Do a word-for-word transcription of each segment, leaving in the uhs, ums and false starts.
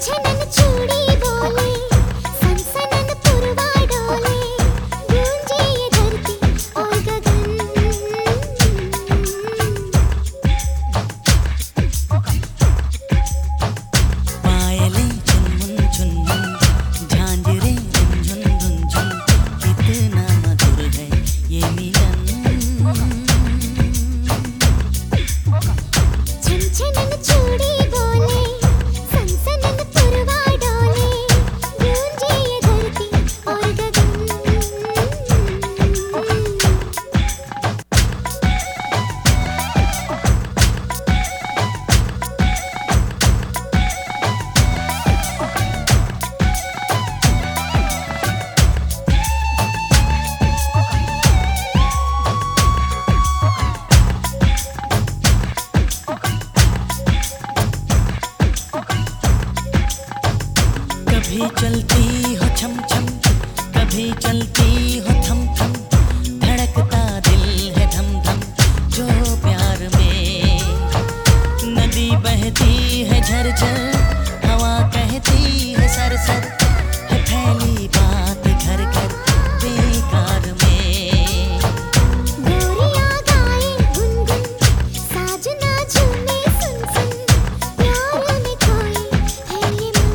छनछनन चूड़ी बोले, सनसनन पुरवा डोले, गूंजे ये धरती और गगन। पायलें झुनमुन झुनमुन, झांझरें रुंझुन रुंझुन, कितना मधुर है ये मिलन। छनछनन चूड़ी बोले, सनसनन पुरवा डोले, गूंजे ये धरती और गगन। कभी चलती हो छम छम, कभी चलती हो थम थम, धड़कता दिल है धम धम जो प्यार में। नदी बहती है झरझर, हवा कहती है सरसर, है फैली बात घर घर बेकार में। गोरियां गाए गुनगुन, साजना झूमे सुन सुन, प्यार में खोए है ये मन।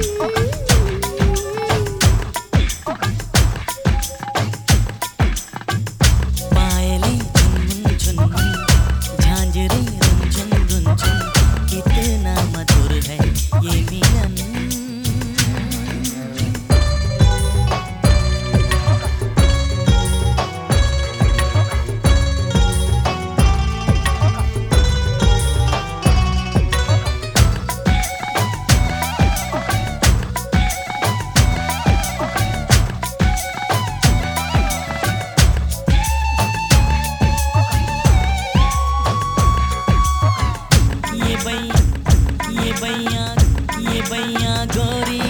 पायलें झुनमुन झुनमुन, झांझरें रुंझुन रुंझुन, कितना मधुर है ये मिलन। ये बैया ये बैया ये बैया गोरी